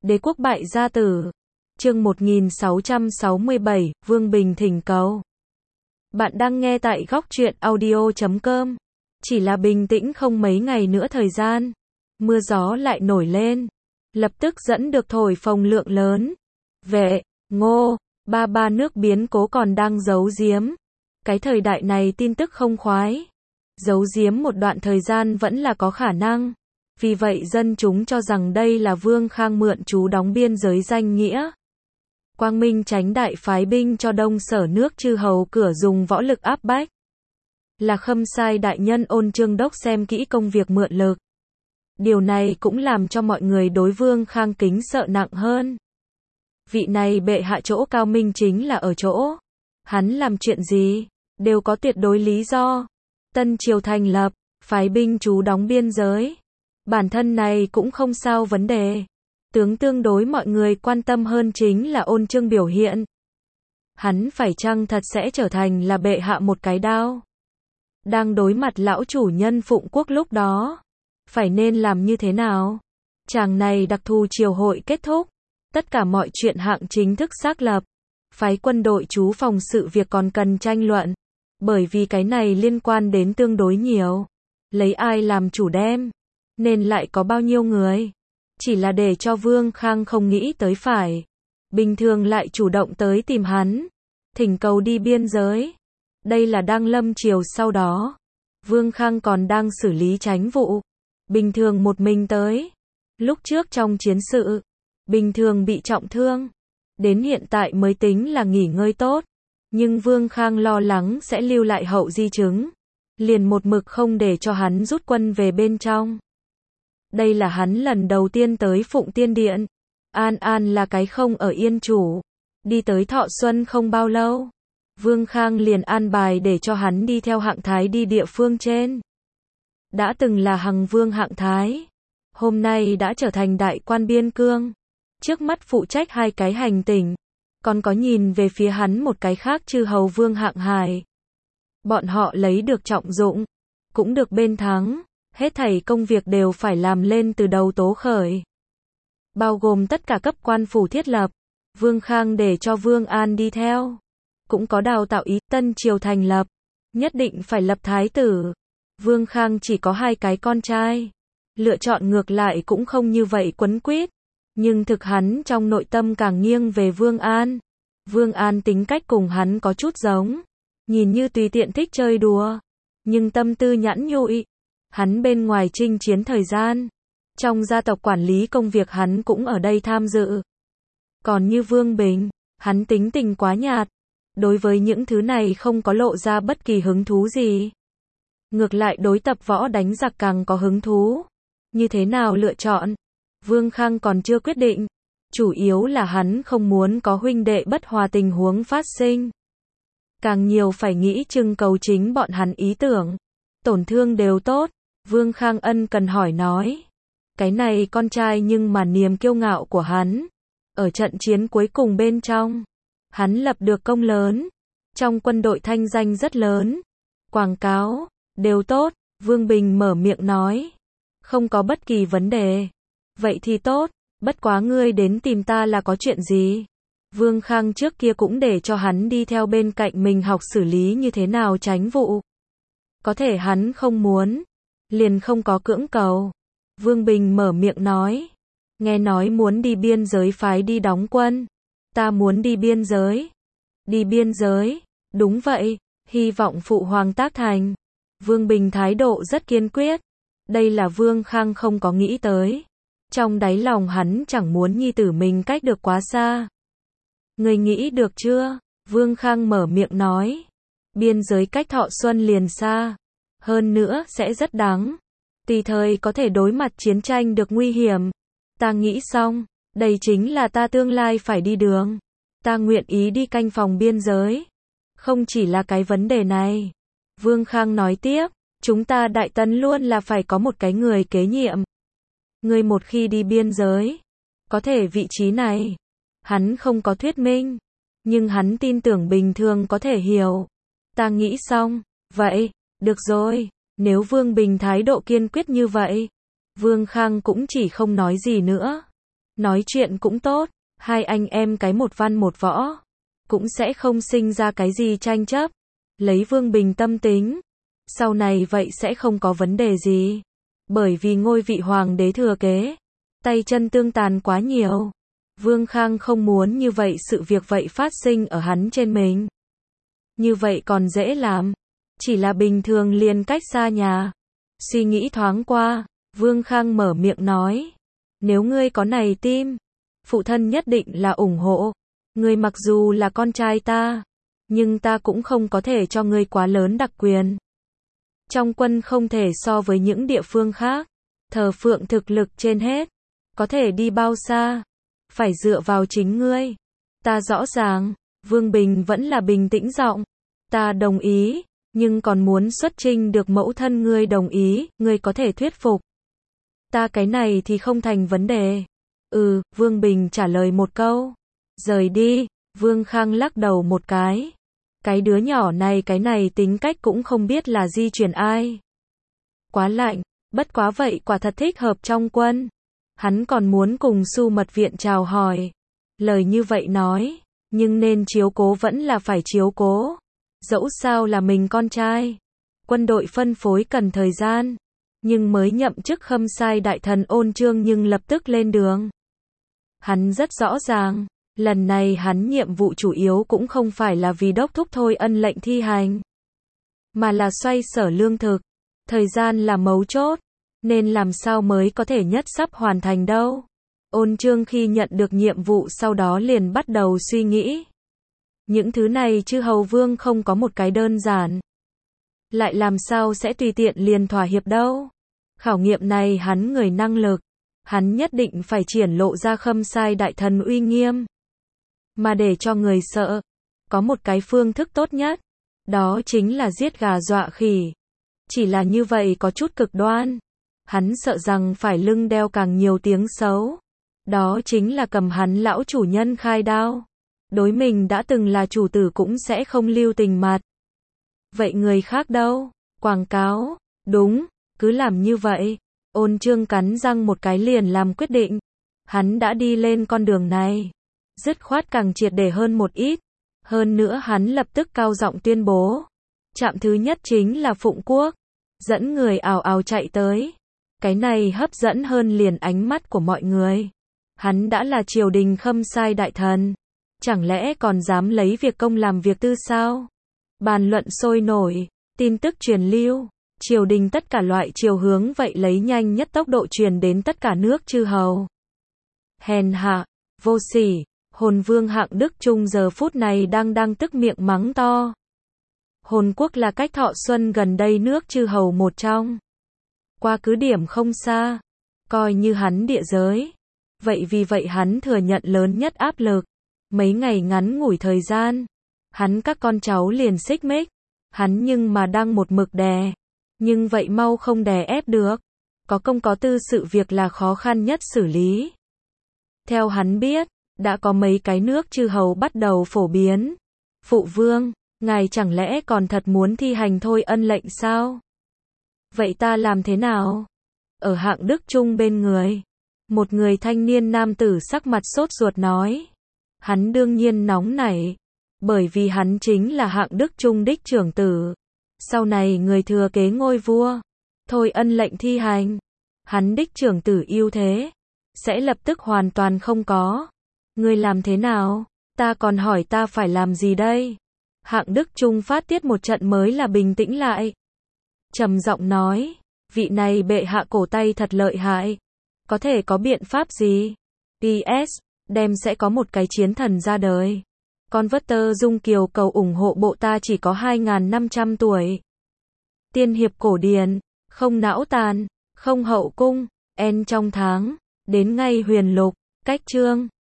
Đế quốc bại gia tử. Chương 1667, Vương Bình thỉnh cầu. Bạn đang nghe tại góc truyện audio.com. Chỉ là bình tĩnh không mấy ngày nữa thời gian, mưa gió lại nổi lên, lập tức dẫn được thổi phồng lượng lớn. Vệ, Ngô, ba nước biến cố còn đang giấu giếm. Cái thời đại này tin tức không khoái, giấu giếm một đoạn thời gian vẫn là có khả năng. Vì vậy dân chúng cho rằng đây là Vương Khang mượn chú đóng biên giới danh nghĩa. Quang Minh Chánh Đại phái binh cho Đông Sở nước chư hầu cửa dùng võ lực áp bách. Là Khâm Sai đại nhân Ôn Trương Đốc xem kỹ công việc mượn lực. Điều này cũng làm cho mọi người đối Vương Khang kính sợ nặng hơn. Vị này bệ hạ chỗ cao minh chính là ở chỗ, hắn làm chuyện gì, đều có tuyệt đối lý do. Tân triều thành lập, phái binh chú đóng biên giới. Bản thân này cũng không sao vấn đề. Tương đối mọi người quan tâm hơn chính là Ôn Trương biểu hiện. Hắn phải chăng thật sẽ trở thành là bệ hạ một cái đao? Đang đối mặt lão chủ nhân Phụng Quốc lúc đó, phải nên làm như thế nào? Chàng này đặc thù triều hội kết thúc, tất cả mọi chuyện hạng chính thức xác lập. Phái quân đội trú phòng sự việc còn cần tranh luận, bởi vì cái này liên quan đến tương đối nhiều. Lấy ai làm chủ đem, nên lại có bao nhiêu người? Chỉ là để cho Vương Khang không nghĩ tới phải. Bình thường lại chủ động tới tìm hắn, thỉnh cầu đi biên giới. Đây là đang lâm triều sau đó. Vương Khang còn đang xử lý chánh vụ. Bình thường một mình tới. Lúc trước trong chiến sự, bình thường bị trọng thương. Đến hiện tại mới tính là nghỉ ngơi tốt. Nhưng Vương Khang lo lắng sẽ lưu lại hậu di chứng. Liền một mực không để cho hắn rút quân về bên trong. Đây là hắn lần đầu tiên tới Phụng Tiên Điện. An là cái không ở yên chủ. Đi tới Thọ Xuân không bao lâu, Vương Khang liền an bài để cho hắn đi theo Hạng Thái đi địa phương trên. Đã từng là Hằng Vương Hạng Thái, hôm nay đã trở thành đại quan biên cương. Trước mắt phụ trách 2 cái hành tỉnh, còn có nhìn về phía hắn một cái khác chư hầu Vương Hạng Hải. Bọn họ lấy được trọng dụng, cũng được bên thắng. Hết thảy công việc đều phải làm lên từ đầu tố khởi. Bao gồm tất cả cấp quan phủ thiết lập. Vương Khang để cho Vương An đi theo. Cũng có đào tạo ý tân triều thành lập. Nhất định phải lập thái tử. Vương Khang chỉ có 2 cái con trai. Lựa chọn ngược lại cũng không như vậy quấn quýt. Nhưng thực hắn trong nội tâm càng nghiêng về Vương An. Vương An tính cách cùng hắn có chút giống. Nhìn như tùy tiện thích chơi đùa. Nhưng tâm tư nhẵn nhụi. Hắn bên ngoài chinh chiến thời gian, trong gia tộc quản lý công việc hắn cũng ở đây tham dự. Còn như Vương Bình, hắn tính tình quá nhạt, đối với những thứ này không có lộ ra bất kỳ hứng thú gì. Ngược lại đối tập võ đánh giặc càng có hứng thú. Như thế nào lựa chọn? Vương Khang còn chưa quyết định. Chủ yếu là hắn không muốn có huynh đệ bất hòa tình huống phát sinh. Càng nhiều phải nghĩ trưng cầu chính bọn hắn ý tưởng. Tổn thương đều tốt. Vương Khang ân cần hỏi nói. Cái này con trai nhưng mà niềm kiêu ngạo của hắn. Ở trận chiến cuối cùng bên trong, hắn lập được công lớn. Trong quân đội thanh danh rất lớn. Quảng cáo, đều tốt. Vương Bình mở miệng nói. Không có bất kỳ vấn đề. Vậy thì tốt, bất quá ngươi đến tìm ta là có chuyện gì? Vương Khang trước kia cũng để cho hắn đi theo bên cạnh mình học xử lý như thế nào chánh vụ. Có thể hắn không muốn, liền không có cưỡng cầu. Vương Bình mở miệng nói. Nghe nói muốn đi biên giới phái đi đóng quân. Ta muốn đi biên giới. Đi biên giới, đúng vậy, hy vọng phụ hoàng tác thành. Vương Bình thái độ rất kiên quyết. Đây là Vương Khang không có nghĩ tới. Trong đáy lòng hắn chẳng muốn nhi tử mình cách được quá xa. Người nghĩ được chưa? Vương Khang mở miệng nói. Biên giới cách Thọ Xuân liền xa. Hơn nữa sẽ rất đáng. Tùy thời có thể đối mặt chiến tranh được nguy hiểm. Ta nghĩ xong, đây chính là ta tương lai phải đi đường. Ta nguyện ý đi canh phòng biên giới. Không chỉ là cái vấn đề này. Vương Khang nói tiếp, chúng ta Đại Tấn luôn là phải có một cái người kế nhiệm. Người một khi đi biên giới, có thể vị trí này, hắn không có thuyết minh, nhưng hắn tin tưởng bình thường có thể hiểu. Ta nghĩ xong, vậy, được rồi. Nếu Vương Bình thái độ kiên quyết như vậy, Vương Khang cũng chỉ không nói gì nữa. Nói chuyện cũng tốt, hai anh em cái một văn một võ, cũng sẽ không sinh ra cái gì tranh chấp. Lấy Vương Bình tâm tính, sau này vậy sẽ không có vấn đề gì. Bởi vì ngôi vị hoàng đế thừa kế, tay chân tương tàn quá nhiều. Vương Khang không muốn như vậy sự việc vậy phát sinh ở hắn trên mình. Như vậy còn dễ làm, chỉ là bình thường liền cách xa nhà. Suy nghĩ thoáng qua, Vương Khang mở miệng nói, nếu ngươi có này tim, phụ thân nhất định là ủng hộ. Ngươi mặc dù là con trai ta, nhưng ta cũng không có thể cho ngươi quá lớn đặc quyền. Trong quân không thể so với những địa phương khác, thờ phượng thực lực trên hết, có thể đi bao xa, phải dựa vào chính ngươi. Ta rõ ràng, Vương Bình vẫn là bình tĩnh giọng, ta đồng ý, nhưng còn muốn xuất chinh được mẫu thân ngươi đồng ý, ngươi có thể thuyết phục. Ta cái này thì không thành vấn đề. Vương Bình trả lời một câu. Rời đi, Vương Khang lắc đầu một cái. Cái đứa nhỏ này cái này tính cách cũng không biết là di truyền ai. Quá lạnh, bất quá vậy quả thật thích hợp trong quân. Hắn còn muốn cùng Su Mật Viện chào hỏi. Lời như vậy nói, nhưng nên chiếu cố vẫn là phải chiếu cố. Dẫu sao là mình con trai. Quân đội phân phối cần thời gian. Nhưng mới nhậm chức Khâm Sai đại thần Ôn Chương nhưng lập tức lên đường. Hắn rất rõ ràng, lần này hắn nhiệm vụ chủ yếu cũng không phải là vì đốc thúc Thôi Ân lệnh thi hành, mà là xoay sở lương thực. Thời gian là mấu chốt, nên làm sao mới có thể nhất sắp hoàn thành đâu. Ôn Chương khi nhận được nhiệm vụ sau đó liền bắt đầu suy nghĩ. Những thứ này chư hầu vương không có một cái đơn giản. Lại làm sao sẽ tùy tiện liền thỏa hiệp đâu. Khảo nghiệm này hắn người năng lực, hắn nhất định phải triển lộ ra Khâm Sai đại thần uy nghiêm. Mà để cho người sợ, có một cái phương thức tốt nhất, đó chính là giết gà dọa khỉ. Chỉ là như vậy có chút cực đoan. Hắn sợ rằng phải lưng đeo càng nhiều tiếng xấu. Đó chính là cầm hắn lão chủ nhân khai đao. Đối mình đã từng là chủ tử cũng sẽ không lưu tình mặt. Vậy người khác đâu? Quảng cáo, đúng, cứ làm như vậy. Ôn Chương cắn răng một cái liền làm quyết định. Hắn đã đi lên con đường này, dứt khoát càng triệt để hơn một ít. Hơn nữa hắn lập tức cao giọng tuyên bố. Trạm thứ nhất chính là Phụng Quốc. Dẫn người ào ào chạy tới. Cái này hấp dẫn hơn liền ánh mắt của mọi người. Hắn đã là triều đình Khâm Sai đại thần. Chẳng lẽ còn dám lấy việc công làm việc tư sao? Bàn luận sôi nổi, tin tức truyền lưu. Triều đình tất cả loại chiều hướng vậy lấy nhanh nhất tốc độ truyền đến tất cả nước chư hầu. Hèn hạ, vô sỉ, Hồn Vương Hạng Đức Trung giờ phút này đang tức miệng mắng to. Hồn Quốc là cách Thọ Xuân gần đây nước chư hầu một trong. Qua cứ điểm không xa, coi như hắn địa giới. Vậy vì vậy hắn thừa nhận lớn nhất áp lực. Mấy ngày ngắn ngủi thời gian, hắn các con cháu liền xích mích. Hắn nhưng mà đang một mực đè. Nhưng vậy mau không đè ép được. Có công có tư sự việc là khó khăn nhất xử lý. Theo hắn biết, đã có mấy cái nước chư hầu bắt đầu phổ biến. Phụ vương, ngài chẳng lẽ còn thật muốn thi hành Thôi Ân lệnh sao? Vậy ta làm thế nào? Ở Hạng Đức Trung bên người, một người thanh niên nam tử sắc mặt sốt ruột nói. Hắn đương nhiên nóng nảy, bởi vì hắn chính là Hạng Đức Trung đích trưởng tử. Sau này người thừa kế ngôi vua, Thôi Ân lệnh thi hành, hắn đích trưởng tử ưu thế sẽ lập tức hoàn toàn không có. Ngươi làm thế nào? Ta còn hỏi ta phải làm gì đây? Hạng Đức Trung phát tiết một trận mới là bình tĩnh lại. Trầm giọng nói, vị này bệ hạ cổ tay thật lợi hại. Có thể có biện pháp gì? PS, đem sẽ có một cái chiến thần ra đời. Con Vất Dung Kiều cầu ủng hộ bộ ta chỉ có 2.500 tuổi. Tiên hiệp cổ điển, không não tàn, không hậu cung, en trong tháng, đến ngay huyền lục, cách chương.